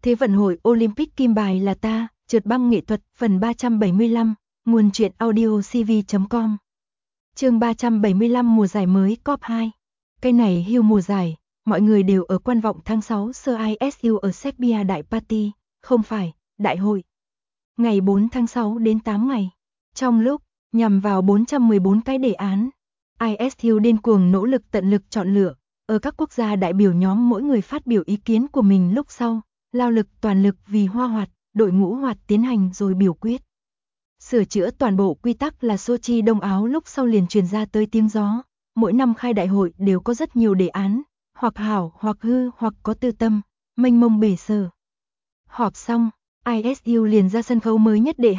Thế vận hội Olympic kim bài là ta, trượt băng nghệ thuật, phần 375, nguồn truyện audio cv.com. Chương 375 mùa giải mới COP 2. Cái này hưu mùa giải, mọi người đều ở quan vọng tháng 6 sơ ISU ở Serbia đại party, không phải, đại hội. Ngày 4 tháng 6 đến 8 ngày. Trong lúc, nhằm vào 414 cái đề án, ISU điên cuồng nỗ lực tận lực chọn lựa, ở các quốc gia đại biểu nhóm mỗi người phát biểu ý kiến của mình lúc sau, lao lực toàn lực vì hoa hoạt, đội ngũ hoạt tiến hành rồi biểu quyết. Sửa chữa toàn bộ quy tắc là Sochi Đông Áo lúc sau liền truyền ra tới tiếng gió, mỗi năm khai đại hội đều có rất nhiều đề án, hoặc hảo hoặc hư hoặc có tư tâm, mênh mông bể sở. Họp xong, ISU liền ra sân khấu mới nhất đệ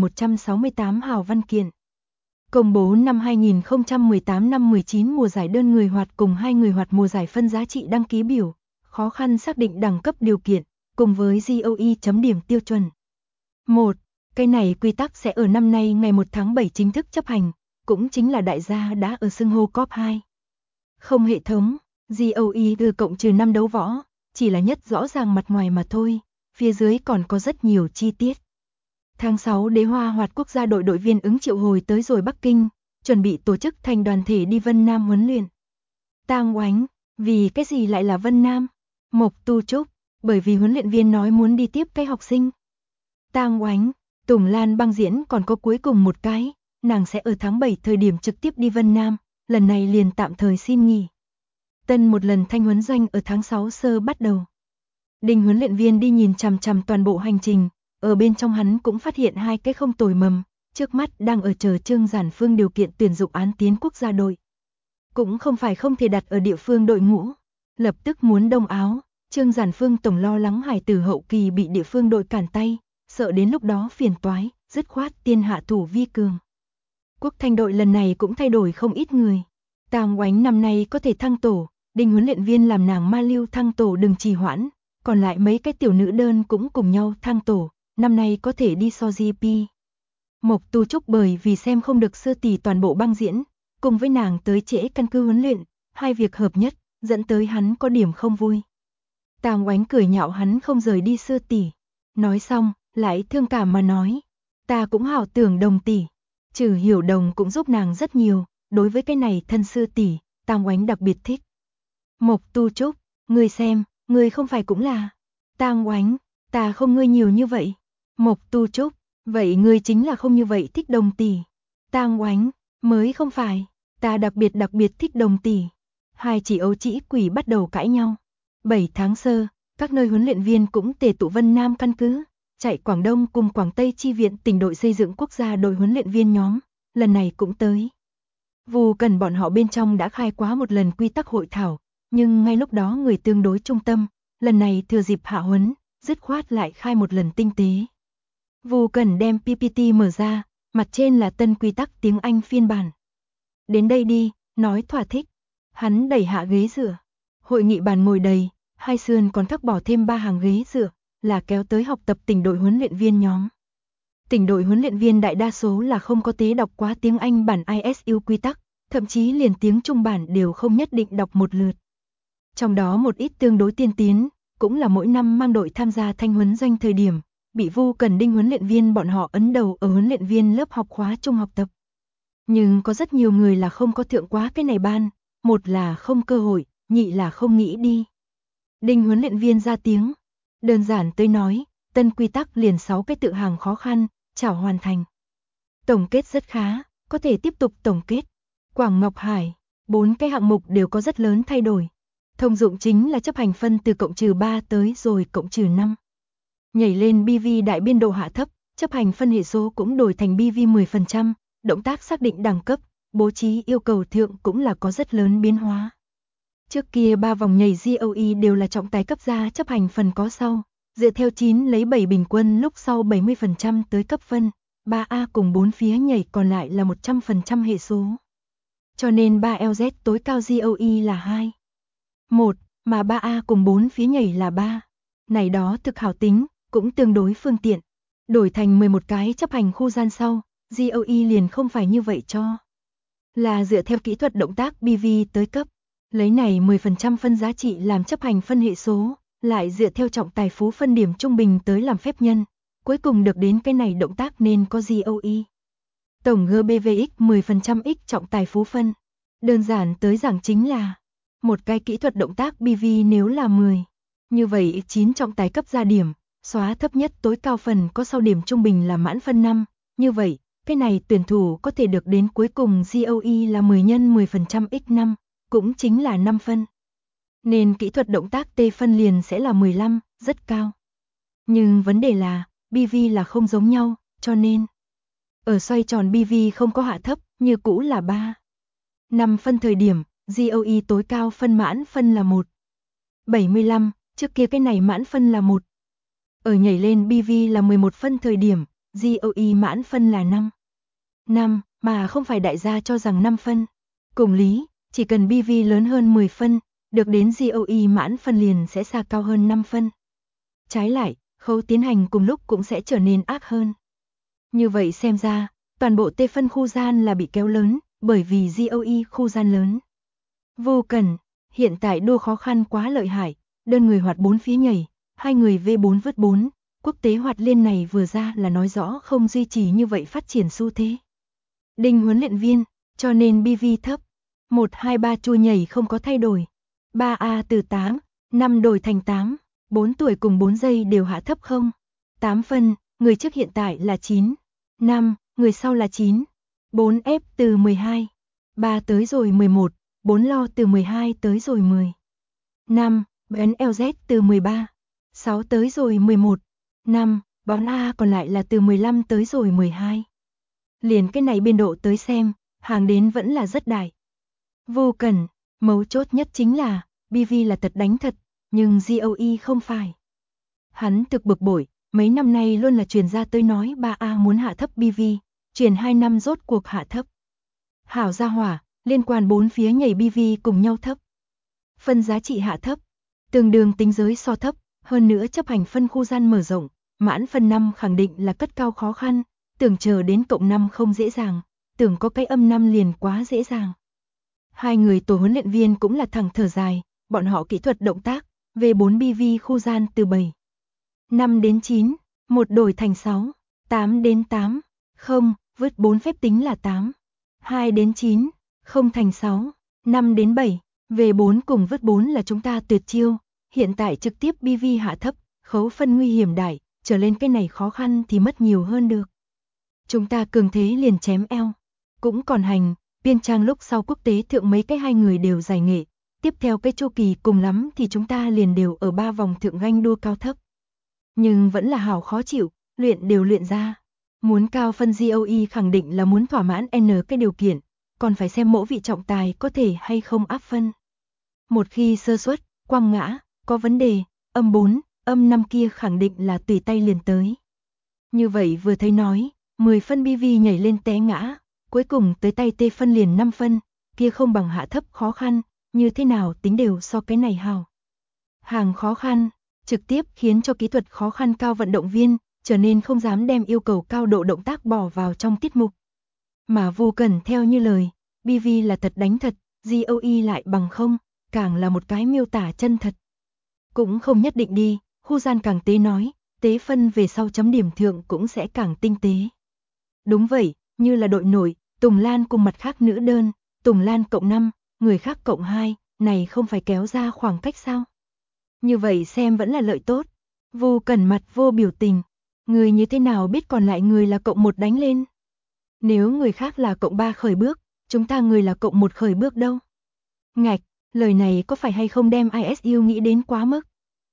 2168 hào văn kiện. Công bố năm 2018 năm 19 mùa giải đơn người hoạt cùng 2 người hoạt mùa giải phân giá trị đăng ký biểu, khó khăn xác định đẳng cấp điều kiện, cùng với GOE chấm điểm tiêu chuẩn. 1. Cái này quy tắc sẽ ở năm nay ngày 1 tháng 7 chính thức chấp hành, cũng chính là đại gia đã ở xưng hô COP 2. Không hệ thống, GOE từ cộng trừ 5 đấu võ, chỉ là nhất rõ ràng mặt ngoài mà thôi, phía dưới còn có rất nhiều chi tiết. Tháng 6 đế hoa hoạt quốc gia đội viên ứng triệu hồi tới rồi Bắc Kinh, chuẩn bị tổ chức thành đoàn thể đi Vân Nam huấn luyện. Tang Oánh, vì cái gì lại là Vân Nam? Mộc Tu Trúc, bởi vì huấn luyện viên nói muốn đi tiếp cái học sinh. Tang Oánh, Tùng Lan băng diễn còn có cuối cùng một cái, nàng sẽ ở tháng 7 thời điểm trực tiếp đi Vân Nam, lần này liền tạm thời xin nghỉ. Tân một lần thanh huấn doanh ở tháng 6 sơ bắt đầu. Đinh huấn luyện viên đi nhìn chằm chằm toàn bộ hành trình, ở bên trong hắn cũng phát hiện hai cái không tồi mầm, trước mắt đang ở chờ Trương Giản Phương điều kiện tuyển dụng án tiến quốc gia đội. Cũng không phải không thể đặt ở địa phương đội ngũ, lập tức muốn Đông Áo, Trương Giản Phương tổng lo lắng hải tử hậu kỳ bị địa phương đội cản tay, sợ đến lúc đó phiền toái, dứt khoát tiên hạ thủ vi cường. Quốc thanh đội lần này cũng thay đổi không ít người. Tang Oánh năm nay có thể thăng tổ, Đinh huấn luyện viên làm nàng ma lưu thăng tổ đừng trì hoãn, còn lại mấy cái tiểu nữ đơn cũng cùng nhau thăng tổ, năm nay có thể đi so GP. Mộc Tu Trúc bởi vì xem không được Sơ tỷ toàn bộ băng diễn, cùng với nàng tới trễ căn cứ huấn luyện, hai việc hợp nhất, dẫn tới hắn có điểm không vui. Tang Oánh cười nhạo hắn không rời đi Sơ tỷ. Nói xong, lại thương cảm mà nói, ta cũng hảo tưởng Đồng tỷ. Trừ Hiểu Đồng cũng giúp nàng rất nhiều, đối với cái này thân Sơ tỷ, Tang Oánh đặc biệt thích. Mộc Tu Trúc, ngươi xem, ngươi không phải cũng là. Tang Oánh, ta không ngươi nhiều như vậy. Mộc Tu Trúc, vậy ngươi chính là không như vậy thích Đồng tỷ. Tang Oánh, mới không phải, ta đặc biệt thích Đồng tỷ. Hai chị ấu trĩ quỷ bắt đầu cãi nhau. 7 tháng sơ, các nơi huấn luyện viên cũng tề tụ Vân Nam căn cứ, chạy Quảng Đông cùng Quảng Tây chi viện tỉnh đội xây dựng quốc gia đội huấn luyện viên nhóm, lần này cũng tới. Vu Cần bọn họ bên trong đã khai quá một lần quy tắc hội thảo, nhưng ngay lúc đó người tương đối trung tâm, lần này thừa dịp hạ huấn, dứt khoát lại khai một lần tinh tế. Vu Cần đem PPT mở ra, mặt trên là tân quy tắc tiếng Anh phiên bản. Đến đây đi, nói thỏa thích. Hắn đẩy hạ ghế dựa. Hội nghị bàn ngồi đầy, hai sườn còn cắt bỏ thêm 3 hàng ghế dựa, là kéo tới học tập tỉnh đội huấn luyện viên nhóm. Tỉnh đội huấn luyện viên đại đa số là không có tế đọc quá tiếng Anh bản ISU quy tắc, thậm chí liền tiếng Trung bản đều không nhất định đọc một lượt. Trong đó một ít tương đối tiên tiến, cũng là mỗi năm mang đội tham gia thanh huấn doanh thời điểm, bị Vu Cần Đinh huấn luyện viên bọn họ ấn đầu ở huấn luyện viên lớp học khóa trung học tập. Nhưng có rất nhiều người là không có thượng quá cái này ban, một là không cơ hội, nhị là không nghĩ đi. Đinh huấn luyện viên ra tiếng, đơn giản tới nói, tân quy tắc liền 6 cái tự hàng khó khăn, chảo hoàn thành. Tổng kết rất khá, có thể tiếp tục tổng kết. Quảng Ngọc Hải, 4 cái hạng mục đều có rất lớn thay đổi. Thông dụng chính là chấp hành phân từ cộng trừ 3 tới rồi cộng trừ 5. Nhảy lên BV đại biên độ hạ thấp, chấp hành phân hệ số cũng đổi thành BV 10%, động tác xác định đẳng cấp, bố trí yêu cầu thượng cũng là có rất lớn biến hóa. Trước kia 3 vòng nhảy GOE đều là trọng tài cấp ra chấp hành phần có sau, dựa theo 9 lấy 7 bình quân lúc sau 70% tới cấp phân, 3A cùng 4 phía nhảy còn lại là 100% hệ số. Cho nên 3LZ tối cao GOE là 2. 1, mà 3A cùng 4 phía nhảy là 3. Này đó thực hảo tính, cũng tương đối phương tiện. Đổi thành 11 cái chấp hành khu gian sau, GOE liền không phải như vậy cho. Là dựa theo kỹ thuật động tác BV tới cấp. Lấy này 10% phân giá trị làm chấp hành phân hệ số, lại dựa theo trọng tài phú phân điểm trung bình tới làm phép nhân, cuối cùng được đến cái này động tác nên có GOE. Tổng GBVX 10% x trọng tài phú phân. Đơn giản tới giảng chính là một cái kỹ thuật động tác BV nếu là 10. Như vậy 9 trọng tài cấp ra điểm, xóa thấp nhất tối cao phần có sau điểm trung bình là mãn phân 5. Như vậy, cái này tuyển thủ có thể được đến cuối cùng GOE là 10 x 10% x 5, cũng chính là 5 phân. Nên kỹ thuật động tác T phân liền sẽ là 15, rất cao. Nhưng vấn đề là, BV là không giống nhau, cho nên ở xoay tròn BV không có hạ thấp, như cũ là 3. 5 phân thời điểm, GOE tối cao phân mãn phân là 1. 75, trước kia cái này mãn phân là 1. Ở nhảy lên BV là 11 phân thời điểm, GOE mãn phân là 5. 5, mà không phải đại gia cho rằng 5 phân. Cùng lý, chỉ cần BV lớn hơn 10 phân, được đến GOE mãn phân liền sẽ xa cao hơn 5 phân. Trái lại, khâu tiến hành cùng lúc cũng sẽ trở nên ác hơn. Như vậy xem ra, toàn bộ T phân khu gian là bị kéo lớn, bởi vì GOE khu gian lớn. Vô cần, hiện tại đua khó khăn quá lợi hại, đơn người hoạt 4 phía nhảy, 2 người V4 vớt 4, quốc tế hoạt liên này vừa ra là nói rõ không duy trì như vậy phát triển xu thế. Đinh huấn luyện viên, cho nên BV thấp. 1, 2, 3 chua nhảy không có thay đổi. 3A từ 8, 5 đổi thành 8, 4 tuổi cùng 4 giây đều hạ thấp không? 8 phân, người trước hiện tại là 9. 5, người sau là 9. 4F từ 12. 3 tới rồi 11, 4 lo từ 12 tới rồi 10. 5, bén LZ từ 13. 6 tới rồi 11. 5, bón A còn lại là từ 15 tới rồi 12. Liền cái này biên độ tới xem, hàng đến vẫn là rất đại. Vô cần, mấu chốt nhất chính là, BV là thật đánh thật, nhưng GOE không phải. Hắn thực bực bội, mấy năm nay luôn là truyền ra tới nói 3A muốn hạ thấp BV, truyền 2 năm rốt cuộc hạ thấp. Hảo gia hỏa, liên quan 4 phía nhảy BV cùng nhau thấp. Phân giá trị hạ thấp, tương đương tính giới so thấp, hơn nữa chấp hành phân khu gian mở rộng, mãn phân 5 khẳng định là cất cao khó khăn, tưởng chờ đến cộng 5 không dễ dàng, tưởng có cái âm 5 liền quá dễ dàng. Hai người tổ huấn luyện viên cũng là thẳng thở dài, bọn họ kỹ thuật động tác, V4 BV khu gian từ 7. 5 đến 9, 1 đổi thành 6, 8 đến 8, 0, vớt 4 phép tính là 8, 2 đến 9, 0 thành 6, 5 đến 7, V4 cùng vớt 4 là chúng ta tuyệt chiêu, hiện tại trực tiếp BV hạ thấp, khấu phân nguy hiểm đại, trở lên cái này khó khăn thì mất nhiều hơn được. Chúng ta cường thế liền chém eo, cũng còn hành, biên trang lúc sau quốc tế thượng mấy cái hai người đều giải nghệ, tiếp theo cái chu kỳ cùng lắm thì chúng ta liền đều ở 3 vòng thượng ganh đua cao thấp. Nhưng vẫn là hảo khó chịu, luyện đều luyện ra. Muốn cao phân GOE khẳng định là muốn thỏa mãn N cái điều kiện, còn phải xem mỗi vị trọng tài có thể hay không áp phân. Một khi sơ suất, quăng ngã, có vấn đề, âm 4, âm 5 kia khẳng định là tùy tay liền tới. Như vậy vừa thấy nói, 10 phân BV nhảy lên té ngã, cuối cùng tới tay T phân liền 5 phân, kia không bằng hạ thấp khó khăn, như thế nào tính đều so cái này hào. Hàng khó khăn, trực tiếp khiến cho kỹ thuật khó khăn cao vận động viên, trở nên không dám đem yêu cầu cao độ động tác bỏ vào trong tiết mục. Mà vô cần theo như lời, BV là thật đánh thật, GOE lại bằng không, càng là một cái miêu tả chân thật. Cũng không nhất định đi, khu gian càng tế nói, tế phân về sau chấm điểm thượng cũng sẽ càng tinh tế. Đúng vậy, như là đội nổi, Tùng Lan cùng mặt khác nữ đơn, Tùng Lan cộng 5, người khác cộng 2, này không phải kéo ra khoảng cách sao? Như vậy xem vẫn là lợi tốt. Vô cần mặt vô biểu tình, người như thế nào biết còn lại người là cộng 1 đánh lên? Nếu người khác là cộng 3 khởi bước, chúng ta người là cộng 1 khởi bước đâu? Ngạch, lời này có phải hay không đem ISU nghĩ đến quá mức?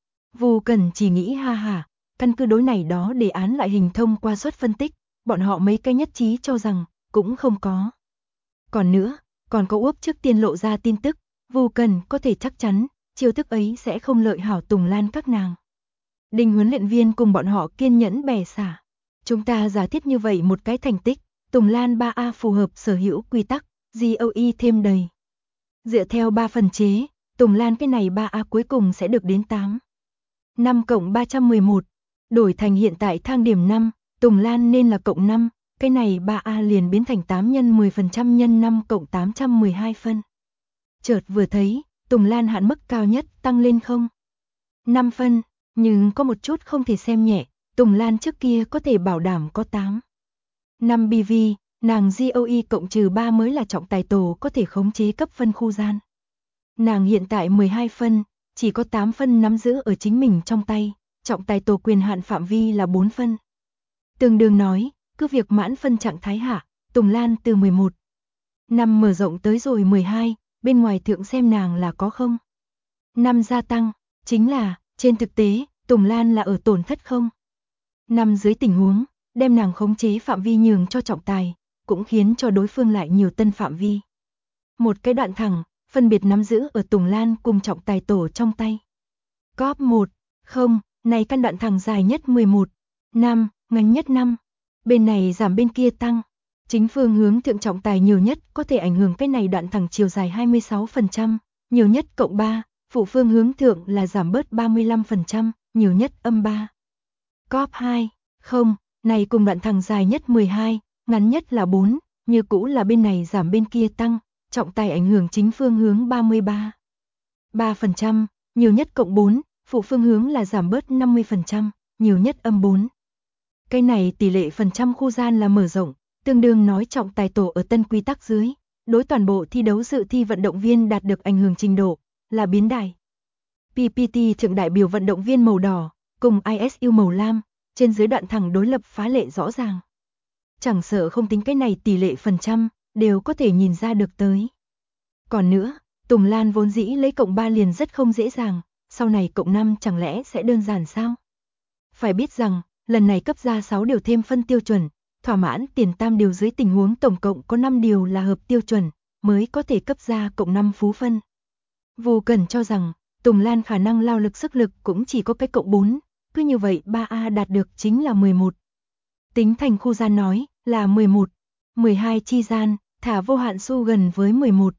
Vô cần chỉ nghĩ ha ha, căn cứ đối này đó đề án lại hình thông qua suất phân tích, bọn họ mấy cái nhất trí cho rằng, cũng không có. Còn nữa, còn có Úc trước tiên lộ ra tin tức, vô cần có thể chắc chắn, chiêu thức ấy sẽ không lợi hảo Tùng Lan các nàng. Đinh huấn luyện viên cùng bọn họ kiên nhẫn bè xả. Chúng ta giả thiết như vậy một cái thành tích, Tùng Lan 3A phù hợp sở hữu quy tắc, GOE thêm đầy. Dựa theo 3 phần chế, Tùng Lan cái này 3A cuối cùng sẽ được đến 8. 5 cộng 311, đổi thành hiện tại thang điểm 5, Tùng Lan nên là cộng 5, cái này 3A liền biến thành 8 nhân 10% nhân 5 cộng 812 phân. Chợt vừa thấy, Tùng Lan hạn mức cao nhất tăng lên không? 5 phân, nhưng có một chút không thể xem nhẹ, Tùng Lan trước kia có thể bảo đảm có 8. 5 BV, nàng GOE cộng trừ 3 mới là trọng tài tổ có thể khống chế cấp phân khu gian. Nàng hiện tại 12 phân, chỉ có 8 phân nắm giữ ở chính mình trong tay, trọng tài tổ quyền hạn phạm vi là 4 phân. Tương đương nói, cứ việc mãn phân trạng thái hạ, Tùng Lan từ 11 năm mở rộng tới rồi 12, bên ngoài thượng xem nàng là có không. 5 gia tăng, chính là, trên thực tế, Tùng Lan là ở tổn thất không. 5 dưới tình huống, đem nàng khống chế phạm vi nhường cho trọng tài, cũng khiến cho đối phương lại nhiều tân phạm vi. Một cái đoạn thẳng, phân biệt nắm giữ ở Tùng Lan cùng trọng tài tổ trong tay. Cóp 1, không, này căn đoạn thẳng dài nhất 11, 5, ngắn nhất 5. Bên này giảm bên kia tăng. Chính phương hướng thượng trọng tài nhiều nhất có thể ảnh hưởng cái này đoạn thẳng chiều dài 26%, nhiều nhất cộng 3, phụ phương hướng thượng là giảm bớt 35%, nhiều nhất âm 3. Cóp 2, không, này cùng đoạn thẳng dài nhất 12, ngắn nhất là 4, như cũ là bên này giảm bên kia tăng, trọng tài ảnh hưởng chính phương hướng 33. 3%, nhiều nhất cộng 4, phụ phương hướng là giảm bớt 50%, nhiều nhất âm 4. Cái này tỷ lệ phần trăm khu gian là mở rộng, tương đương nói trọng tài tổ ở tân quy tắc dưới, đối toàn bộ thi đấu dự thi vận động viên đạt được ảnh hưởng trình độ, là biến đại. PPT thượng đại biểu vận động viên màu đỏ, cùng ISU màu lam, trên dưới đoạn thẳng đối lập phá lệ rõ ràng. Chẳng sợ không tính cái này tỷ lệ phần trăm, đều có thể nhìn ra được tới. Còn nữa, Tùng Lan vốn dĩ lấy cộng 3 liền rất không dễ dàng, sau này cộng 5 chẳng lẽ sẽ đơn giản sao? Phải biết rằng, lần này cấp ra 6 điều thêm phân tiêu chuẩn, thỏa mãn tiền tam điều dưới tình huống tổng cộng có 5 điều là hợp tiêu chuẩn, mới có thể cấp ra cộng 5 phú phân. Vô Cần cho rằng, Tùng Lan khả năng lao lực sức lực cũng chỉ có cái cộng 4, cứ như vậy 3A đạt được chính là 11. Tính thành khu gian nói, là 11, 12 chi gian, thả vô hạn su gần với 11.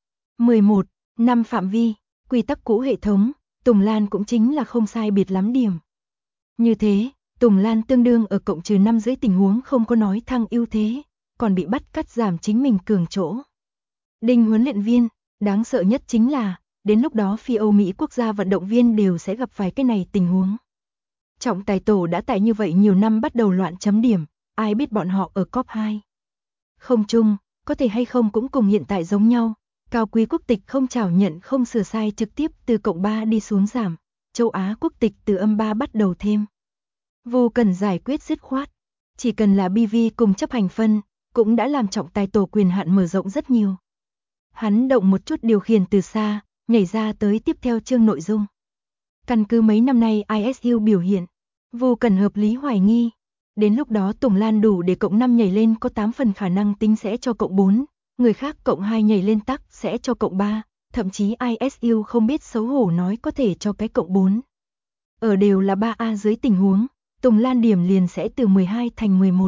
11, 5 phạm vi, quy tắc cũ hệ thống, Tùng Lan cũng chính là không sai biệt lắm điểm. Như thế, Tùng Lan tương đương ở cộng trừ 5 dưới tình huống không có nói thăng ưu thế, còn bị bắt cắt giảm chính mình cường chỗ. Đinh huấn luyện viên, đáng sợ nhất chính là, đến lúc đó phi Âu Mỹ quốc gia vận động viên đều sẽ gặp phải cái này tình huống. Trọng tài tổ đã tại như vậy nhiều năm bắt đầu loạn chấm điểm, ai biết bọn họ ở cop 2. Không chung, có thể hay không cũng cùng hiện tại giống nhau, cao quý quốc tịch không chào nhận không sửa sai trực tiếp từ cộng 3 đi xuống giảm, châu Á quốc tịch từ âm 3 bắt đầu thêm. Vô Cần giải quyết dứt khoát, chỉ cần là BV cùng chấp hành phân, cũng đã làm trọng tài tổ quyền hạn mở rộng rất nhiều. Hắn động một chút điều khiển từ xa, nhảy ra tới tiếp theo chương nội dung. Căn cứ mấy năm nay ISU biểu hiện, Vô Cần hợp lý hoài nghi. Đến lúc đó Tùng Lan đủ để cộng 5 nhảy lên có 8 phần khả năng tính sẽ cho cộng 4, người khác cộng 2 nhảy lên tắc sẽ cho cộng 3, thậm chí ISU không biết xấu hổ nói có thể cho cái cộng 4. Ở đều là 3A dưới tình huống, Tùng Lan điểm liền sẽ từ 12 thành 11.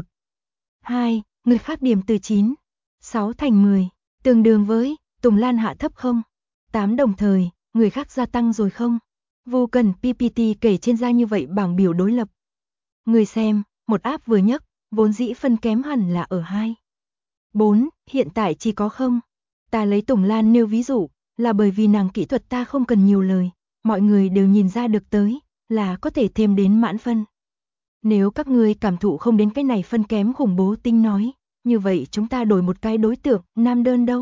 2, người khác điểm từ 9, 6 thành 10, tương đương với Tùng Lan hạ thấp không? 8 đồng thời, người khác gia tăng rồi không? Vô Cần PPT kể trên ra như vậy bảng biểu đối lập. Người xem, một áp vừa nhấc, vốn dĩ phân kém hẳn là ở 2. 4, hiện tại chỉ có không. Ta lấy Tùng Lan nêu ví dụ, là bởi vì nàng kỹ thuật ta không cần nhiều lời, mọi người đều nhìn ra được tới, là có thể thêm đến mãn phân. Nếu các ngươi cảm thụ không đến cái này phân kém khủng bố tinh nói, như vậy chúng ta đổi một cái đối tượng, nam đơn đâu?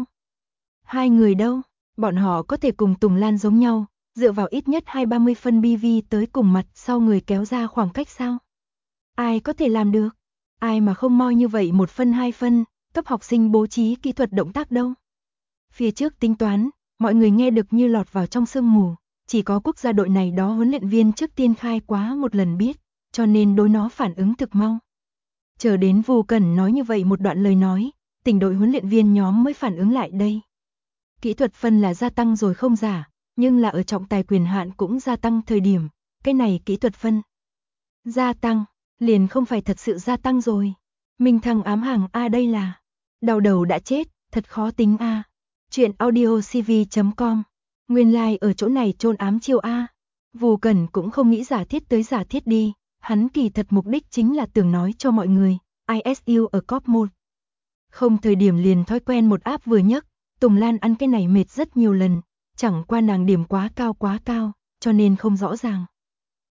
2 người đâu? Bọn họ có thể cùng Tùng Lan giống nhau, dựa vào ít nhất 20-30 phân BV tới cùng mặt sau người kéo ra khoảng cách sao? Ai có thể làm được? Ai mà không moi như vậy 1 phân 2 phân, cấp học sinh bố trí kỹ thuật động tác đâu? Phía trước tính toán, mọi người nghe được như lọt vào trong sương mù, chỉ có quốc gia đội này đó huấn luyện viên trước tiên khai quá một lần biết, cho nên đối nó phản ứng thực mau. Chờ đến Vô Cần nói như vậy một đoạn lời nói, tỉnh đội huấn luyện viên nhóm mới phản ứng lại đây. Kỹ thuật phân là gia tăng rồi không giả, nhưng là ở trọng tài quyền hạn cũng gia tăng thời điểm, cái này kỹ thuật phân gia tăng, liền không phải thật sự gia tăng rồi. Minh Thăng ám hàng A đây là đau đầu đã chết, thật khó tính A. Chuyện audiocv.com. Nguyên lai ở chỗ này trôn ám chiêu A. Vô Cần cũng không nghĩ giả thiết tới giả thiết đi, hắn kỳ thật mục đích chính là tưởng nói cho mọi người, ISU ở cop 1. Không thời điểm liền thói quen một áp vừa nhấc, Tùng Lan ăn cái này mệt rất nhiều lần, chẳng qua nàng điểm quá cao, cho nên không rõ ràng.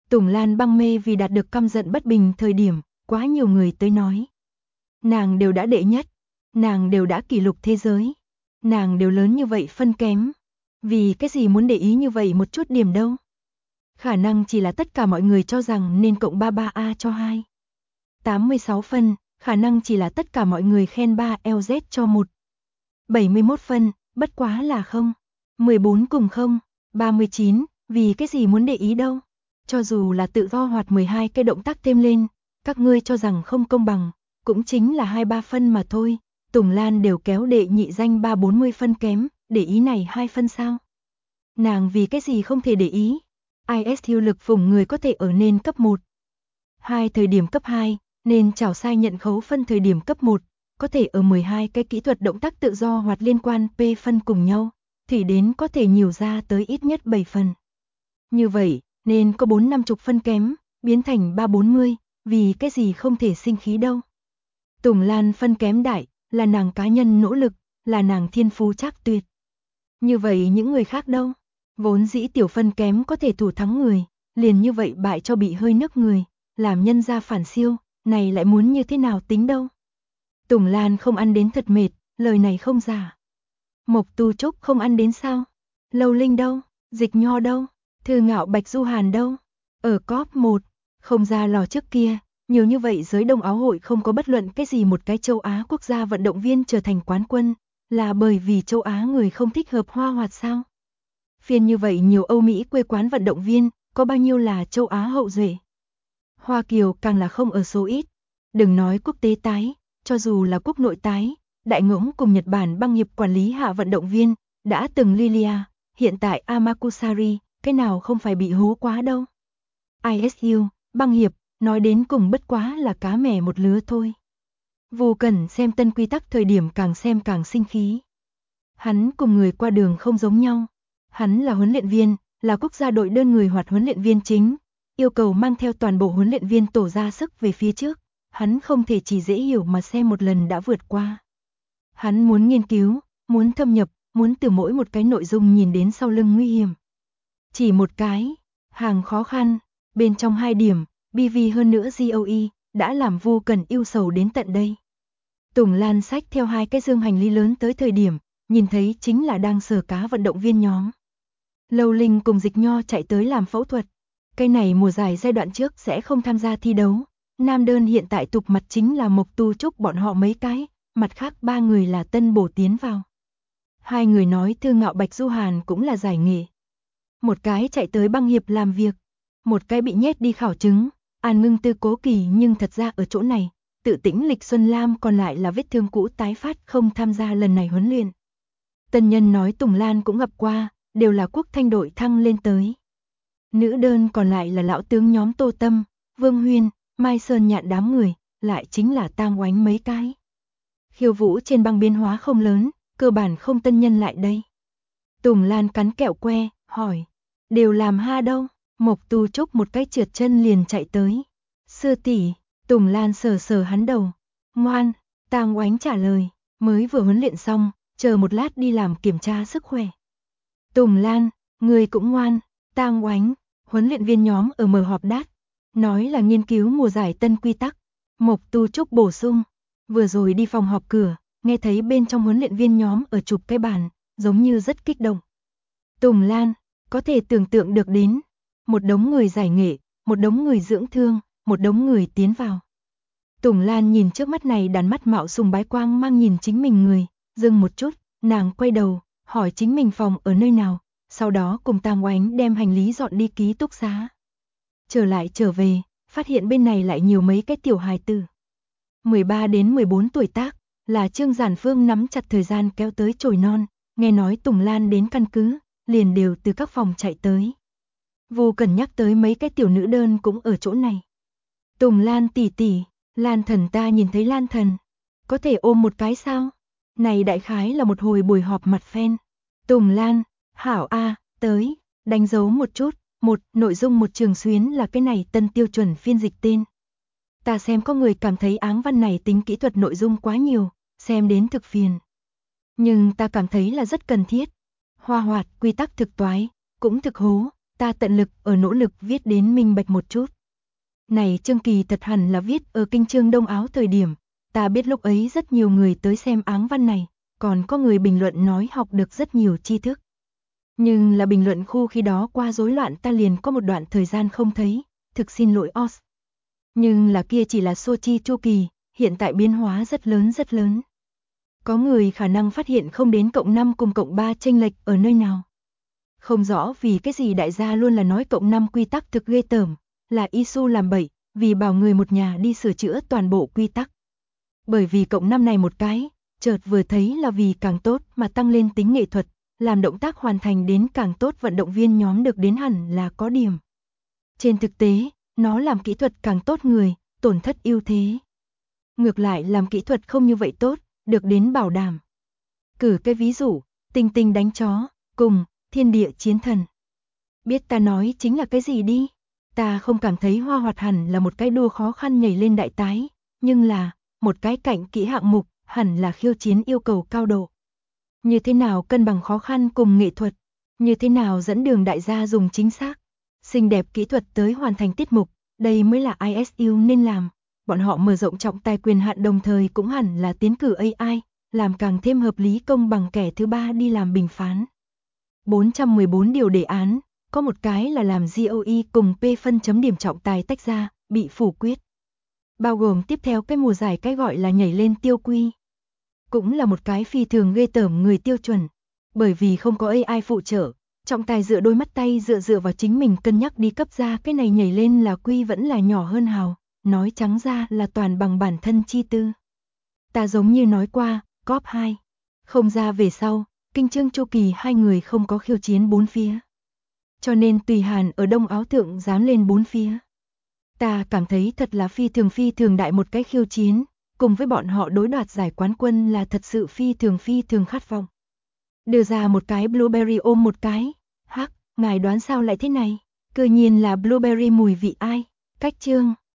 Tùng Lan băng mê vì đạt được căm giận bất bình thời điểm, quá nhiều người tới nói. Nàng đều đã đệ nhất, nàng đều đã kỷ lục thế giới, nàng đều lớn như vậy phân kém. Vì cái gì muốn để ý như vậy một chút điểm đâu? Khả năng chỉ là tất cả mọi người cho rằng nên cộng 33A cho 2. 86 phân, khả năng chỉ là tất cả mọi người khen 3LZ cho 1. 71 phân, bất quá là không. 14 cùng không. 39, vì cái gì muốn để ý đâu? Cho dù là tự do hoạt 12 cái động tác thêm lên, các ngươi cho rằng không công bằng, cũng chính là 2-3 phân mà thôi. Tùng Lan đều kéo đệ nhị danh 340 phân kém, để ý này 2 phân sao? Nàng vì cái gì không thể để ý? IS hiệu lực vùng người có thể ở nên cấp 1. 2 thời điểm cấp 2, nên chảo sai nhận khấu phân thời điểm cấp 1, có thể ở 12 cái kỹ thuật động tác tự do hoặc liên quan P phân cùng nhau, thì đến có thể nhiều ra tới ít nhất 7 phần. Như vậy, nên có 4-50 phân kém, biến thành 340, vì cái gì không thể sinh khí đâu. Tùng Lan phân kém đại, là nàng cá nhân nỗ lực, là nàng thiên phú chắc tuyệt. Như vậy những người khác đâu? Vốn dĩ tiểu phân kém có thể thủ thắng người, liền như vậy bại cho bị hơi nức người, làm nhân ra phản siêu, này lại muốn như thế nào tính đâu. Tùng Lan không ăn đến thật mệt, lời này không giả. Mộc Tu Trúc không ăn đến sao? Lâu Linh đâu? Dịch Nho đâu? Thư Ngạo Bạch Du Hàn đâu? Ở cóp 1, không ra lò trước kia, nhiều như vậy giới Đông Áo hội không có bất luận cái gì một cái châu Á quốc gia vận động viên trở thành quán quân, là bởi vì châu Á người không thích hợp hoa hoạt sao? Phiên như vậy nhiều Âu Mỹ quê quán vận động viên, có bao nhiêu là châu Á hậu duệ? Hoa Kiều càng là không ở số ít. Đừng nói quốc tế tái, cho dù là quốc nội tái, Đại Ngỗng cùng Nhật Bản băng hiệp quản lý hạ vận động viên, đã từng Lilia, hiện tại Amakusari, cái nào không phải bị hố quá đâu. ISU, băng hiệp, nói đến cùng bất quá là cá mè một lứa thôi. Vô Cẩn xem tân quy tắc thời điểm càng xem càng sinh khí. Hắn cùng người qua đường không giống nhau. Hắn là huấn luyện viên, là quốc gia đội đơn người hoạt huấn luyện viên chính, yêu cầu mang theo toàn bộ huấn luyện viên tổ ra sức về phía trước. Hắn không thể chỉ dễ hiểu mà xem một lần đã vượt qua. Hắn muốn nghiên cứu, muốn thâm nhập, muốn từ mỗi một cái nội dung nhìn đến sau lưng nguy hiểm. Chỉ một cái, hàng khó khăn, bên trong 2 điểm, BV hơn nữa GOE, đã làm Vô Cần yêu sầu đến tận đây. Tùng Lan xách theo 2 cái dương hành lý lớn tới thời điểm, nhìn thấy chính là đang sờ cá vận động viên nhóm. Lâu Linh cùng Dịch Nho chạy tới làm phẫu thuật. Cái này mùa giải giai đoạn trước sẽ không tham gia thi đấu. Nam đơn hiện tại tục mặt chính là Mộc Tu Trúc bọn họ mấy cái, mặt khác 3 người là tân bổ tiến vào. 2 người nói Thư Ngạo Bạch Du Hàn cũng là giải nghệ. Một cái chạy tới băng hiệp làm việc, một cái bị nhét đi khảo chứng, An Ngưng Tư cố kỳ nhưng thật ra ở chỗ này, Tự Tĩnh Lịch Xuân Lam còn lại là vết thương cũ tái phát không tham gia lần này huấn luyện. Tân nhân nói Tùng Lan cũng gặp qua, đều là quốc thanh đội thăng lên tới. Nữ đơn còn lại là lão tướng nhóm Tô Tâm, Vương Huyên, Mai Sơn Nhạn đám người, lại chính là Tang Oánh mấy cái. Khiêu vũ trên băng biến hóa không lớn, cơ bản không tân nhân lại đây. Tùng Lan cắn kẹo que, hỏi, đều làm ha đâu? Mộc Tu Trúc một cái trượt chân liền chạy tới. Sư tỷ, Tùng Lan sờ sờ hắn đầu. Ngoan, Tang Oánh trả lời, mới vừa huấn luyện xong, chờ một lát đi làm kiểm tra sức khỏe. Tùng Lan, người cũng ngoan. Tang Oánh, huấn luyện viên nhóm ở mở họp đát, nói là nghiên cứu mùa giải tân quy tắc. Mộc Tu Trúc bổ sung, vừa rồi đi phòng họp cửa, nghe thấy bên trong huấn luyện viên nhóm ở chụp cái bàn, giống như rất kích động. Tùng Lan, có thể tưởng tượng được đến, một đống người giải nghệ, một đống người dưỡng thương, một đống người tiến vào. Tùng Lan nhìn trước mắt này đàn mắt mạo sùng bái quang mang nhìn chính mình người, dừng một chút, nàng quay đầu, hỏi chính mình phòng ở nơi nào, sau đó cùng Tang Oánh đem hành lý dọn đi ký túc xá. Trở về, phát hiện bên này lại nhiều mấy cái tiểu hài tử. 13 đến 14 tuổi tác, là Trương Giản Phương nắm chặt thời gian kéo tới chồi non, nghe nói Tùng Lan đến căn cứ, liền đều từ các phòng chạy tới. Vô Cần nhắc tới mấy cái tiểu nữ đơn cũng ở chỗ này. Tùng Lan tỷ tỷ, Lan Thần ta nhìn thấy Lan Thần, có thể ôm một cái sao? Này đại khái là một hồi buổi họp mặt fan. Tùng Lan, hảo a, tới, đánh dấu một chút, nội dung một trường xuyến là cái này tân tiêu chuẩn phiên dịch tên. Ta xem có người cảm thấy áng văn này tính kỹ thuật nội dung quá nhiều, xem đến thực phiền. Nhưng ta cảm thấy là rất cần thiết. Hoa hoạt, quy tắc thực toái, cũng thực hố, ta tận lực ở nỗ lực viết đến minh bạch một chút. Này chương kỳ thật hẳn là viết ở kinh chương Đông Áo thời điểm, ta biết lúc ấy rất nhiều người tới xem áng văn này, còn có người bình luận nói học được rất nhiều tri thức. Nhưng là bình luận khu khi đó qua rối loạn ta liền có một đoạn thời gian không thấy, thực xin lỗi Os. Nhưng là kia chỉ là Sochi chu kỳ, hiện tại biến hóa rất lớn rất lớn. Có người khả năng phát hiện không đến cộng 5 cùng cộng 3 chênh lệch ở nơi nào. Không rõ vì cái gì đại gia luôn là nói cộng 5 quy tắc thực ghê tởm, là Isu làm bậy, vì bảo người một nhà đi sửa chữa toàn bộ quy tắc. Bởi vì cộng 5 này một cái, chợt vừa thấy là vì càng tốt mà tăng lên tính nghệ thuật, làm động tác hoàn thành đến càng tốt vận động viên nhóm được đến hẳn là có điểm. Trên thực tế, nó làm kỹ thuật càng tốt người, tổn thất ưu thế. Ngược lại làm kỹ thuật không như vậy tốt, được đến bảo đảm. Cử cái ví dụ, tinh tinh đánh chó, cùng, thiên địa chiến thần. Biết ta nói chính là cái gì đi? Ta không cảm thấy hoa hoạt hẳn là một cái đua khó khăn nhảy lên đại tái, nhưng là, một cái cạnh kỹ hạng mục, hẳn là khiêu chiến yêu cầu cao độ. Như thế nào cân bằng khó khăn cùng nghệ thuật, như thế nào dẫn đường đại gia dùng chính xác, xinh đẹp kỹ thuật tới hoàn thành tiết mục, đây mới là ISU nên làm. Bọn họ mở rộng trọng tài quyền hạn đồng thời cũng hẳn là tiến cử AI, làm càng thêm hợp lý công bằng kẻ thứ ba đi làm bình phán. 414 điều đề án, có một cái là làm GOE cùng P phân chấm điểm trọng tài tách ra, bị phủ quyết. Bao gồm tiếp theo cái mùa giải cái gọi là nhảy lên tiêu quy. Cũng là một cái phi thường ghê tởm người tiêu chuẩn, bởi vì không có AI phụ trợ, trọng tài dựa đôi mắt tay dựa vào chính mình cân nhắc đi cấp ra cái này nhảy lên là quy vẫn là nhỏ hơn hào, nói trắng ra là toàn bằng bản thân chi tư. Ta giống như nói qua, COP 2, không ra về sau, kinh chương chu kỳ hai người không có khiêu chiến bốn phía. Cho nên tùy hàn ở Đông Áo thượng dám lên bốn phía. Ta cảm thấy thật là phi thường đại một cái khiêu chiến, cùng với bọn họ đối đoạt giải quán quân là thật sự phi thường khát vọng. Đưa ra một cái blueberry ôm một cái, hắc, ngài đoán sao lại thế này? Cơ nhiên là blueberry mùi vị ai? Cách chương